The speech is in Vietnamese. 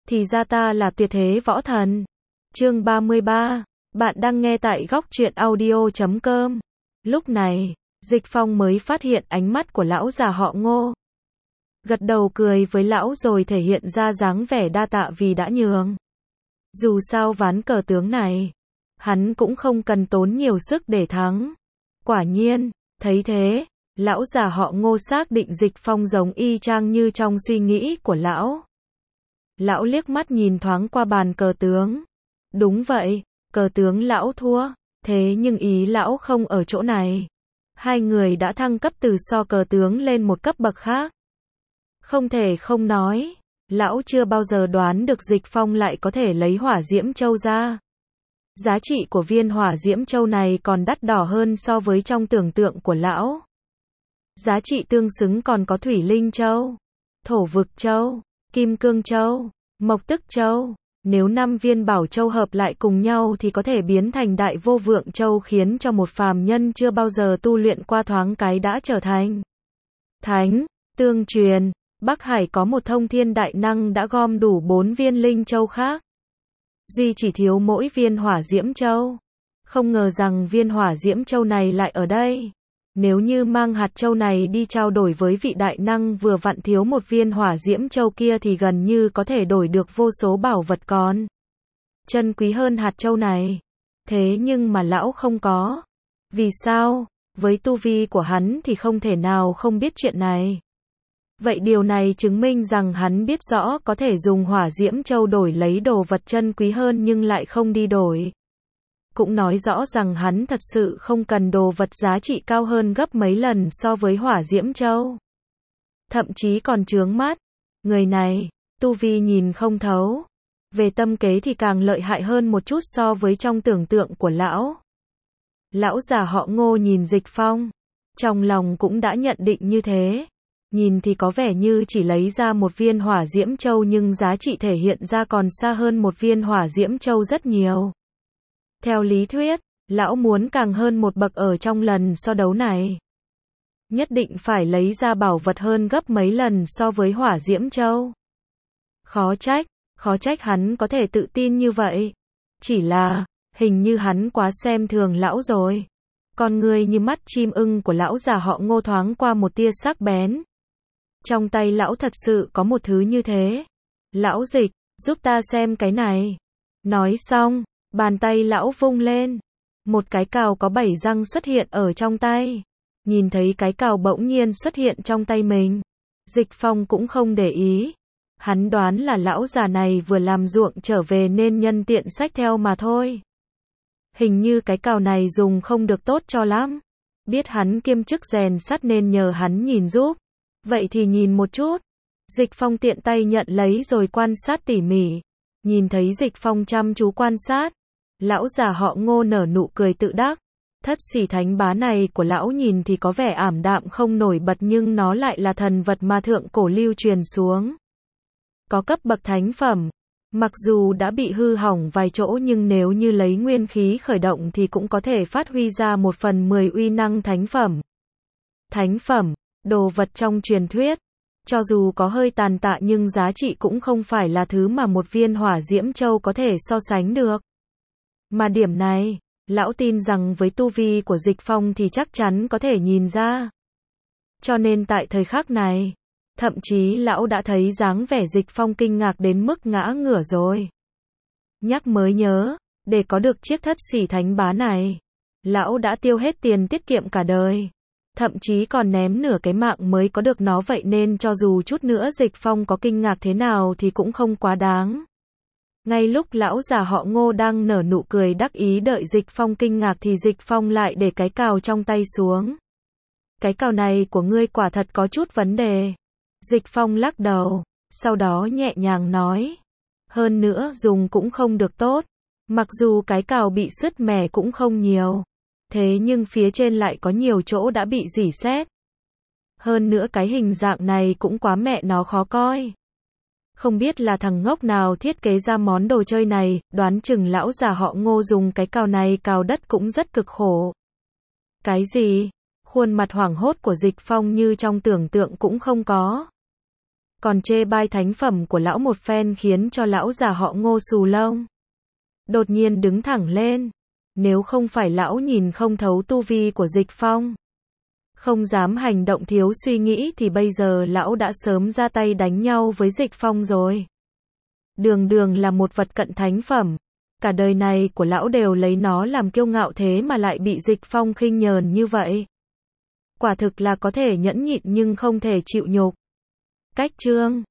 thì ra ta là tuyệt thế võ thần. Chương 33, bạn đang nghe tại góc truyện audio.com. Lúc này, Dịch Phong mới phát hiện ánh mắt của lão già họ Ngô. Gật đầu cười với lão rồi thể hiện ra dáng vẻ đa tạ vì đã nhường. Dù sao ván cờ tướng này, hắn cũng không cần tốn nhiều sức để thắng. Quả nhiên, thấy thế, lão già họ Ngô xác định Dịch Phong giống y chang như trong suy nghĩ của lão. Lão liếc mắt nhìn thoáng qua bàn cờ tướng. Đúng vậy, cờ tướng lão thua, thế nhưng ý lão không ở chỗ này. Hai người đã thăng cấp từ so cờ tướng lên một cấp bậc khác. Không thể không nói, lão chưa bao giờ đoán được Dịch Phong lại có thể lấy hỏa diễm châu ra. Giá trị của viên hỏa diễm châu này còn đắt đỏ hơn so với trong tưởng tượng của lão. Giá trị tương xứng còn có thủy linh châu, thổ vực châu, kim cương châu, mộc tức châu. Nếu 5 viên bảo châu hợp lại cùng nhau thì có thể biến thành đại vô vượng châu, khiến cho một phàm nhân chưa bao giờ tu luyện qua thoáng cái đã trở thành thánh. Tương truyền, Bắc Hải có một thông thiên đại năng đã gom đủ 4 viên linh châu khác. Duy chỉ thiếu mỗi viên hỏa diễm châu. Không ngờ rằng viên hỏa diễm châu này lại ở đây. Nếu như mang hạt châu này đi trao đổi với vị đại năng vừa vặn thiếu một viên hỏa diễm châu kia thì gần như có thể đổi được vô số bảo vật còn chân quý hơn hạt châu này. Thế nhưng mà lão không có. Vì sao? Với tu vi của hắn thì không thể nào không biết chuyện này. Vậy điều này chứng minh rằng hắn biết rõ có thể dùng hỏa diễm châu đổi lấy đồ vật chân quý hơn nhưng lại không đi đổi. Cũng nói rõ rằng hắn thật sự không cần đồ vật giá trị cao hơn gấp mấy lần so với hỏa diễm châu. Thậm chí còn chướng mắt. Người này, tu vi nhìn không thấu. Về tâm kế thì càng lợi hại hơn một chút so với trong tưởng tượng của lão. Lão già họ Ngô nhìn Dịch Phong. Trong lòng cũng đã nhận định như thế. Nhìn thì có vẻ như chỉ lấy ra một viên hỏa diễm châu nhưng giá trị thể hiện ra còn xa hơn một viên hỏa diễm châu rất nhiều. Theo lý thuyết, lão muốn càng hơn một bậc ở trong lần so đấu này. Nhất định phải lấy ra bảo vật hơn gấp mấy lần so với hỏa diễm châu. Khó trách hắn có thể tự tin như vậy. Chỉ là, hình như hắn quá xem thường lão rồi. Con người như mắt chim ưng của lão già họ Ngô thoáng qua một tia sắc bén. Trong tay lão thật sự có một thứ như thế. Lão Dịch, giúp ta xem cái này. Nói xong, bàn tay lão vung lên. Một cái cào có 7 răng xuất hiện ở trong tay. Nhìn thấy cái cào bỗng nhiên xuất hiện trong tay mình. Dịch Phong cũng không để ý. Hắn đoán là lão già này vừa làm ruộng trở về nên nhân tiện xách theo mà thôi. Hình như cái cào này dùng không được tốt cho lắm. Biết hắn kiêm chức rèn sắt nên nhờ hắn nhìn giúp. Vậy thì nhìn một chút. Dịch Phong tiện tay nhận lấy rồi quan sát tỉ mỉ. Nhìn thấy Dịch Phong chăm chú quan sát. Lão già họ Ngô nở nụ cười tự đắc. Thất xỉ thánh bá này của lão nhìn thì có vẻ ảm đạm không nổi bật nhưng nó lại là thần vật mà thượng cổ lưu truyền xuống. Có cấp bậc thánh phẩm. Mặc dù đã bị hư hỏng vài chỗ nhưng nếu như lấy nguyên khí khởi động thì cũng có thể phát huy ra 1/10 uy năng thánh phẩm. Thánh phẩm, đồ vật trong truyền thuyết. Cho dù có hơi tàn tạ nhưng giá trị cũng không phải là thứ mà một viên hỏa diễm châu có thể so sánh được. Mà điểm này, lão tin rằng với tu vi của Dịch Phong thì chắc chắn có thể nhìn ra. Cho nên tại thời khắc này, thậm chí lão đã thấy dáng vẻ Dịch Phong kinh ngạc đến mức ngã ngửa rồi. Nhắc mới nhớ, để có được chiếc thất xỉ thánh bá này, lão đã tiêu hết tiền tiết kiệm cả đời. Thậm chí còn ném nửa cái mạng mới có được nó, vậy nên cho dù chút nữa Dịch Phong có kinh ngạc thế nào thì cũng không quá đáng. Ngay lúc lão già họ Ngô đang nở nụ cười đắc ý đợi Dịch Phong kinh ngạc thì Dịch Phong lại để cái cào trong tay xuống. Cái cào này của ngươi quả thật có chút vấn đề. Dịch Phong lắc đầu, sau đó nhẹ nhàng nói. Hơn nữa dùng cũng không được tốt. Mặc dù cái cào bị sứt mẻ cũng không nhiều. Thế nhưng phía trên lại có nhiều chỗ đã bị rỉ sét. Hơn nữa cái hình dạng này cũng quá mẹ nó khó coi. Không biết là thằng ngốc nào thiết kế ra món đồ chơi này, đoán chừng lão già họ Ngô dùng cái cào này cào đất cũng rất cực khổ. Cái gì? Khuôn mặt hoảng hốt của Dịch Phong như trong tưởng tượng cũng không có. còn chê bai thánh phẩm của lão một phen khiến cho lão già họ Ngô xù lông. Đột nhiên đứng thẳng lên. Nếu không phải lão nhìn không thấu tu vi của Dịch Phong, không dám hành động thiếu suy nghĩ thì bây giờ lão đã sớm ra tay đánh nhau với Dịch Phong rồi. Đường đường là một vật cận thánh phẩm, cả đời này của lão đều lấy nó làm kiêu ngạo, thế mà lại bị Dịch Phong khinh nhờn như vậy. Quả thực là có thể nhẫn nhịn nhưng không thể chịu nhục. Cách chương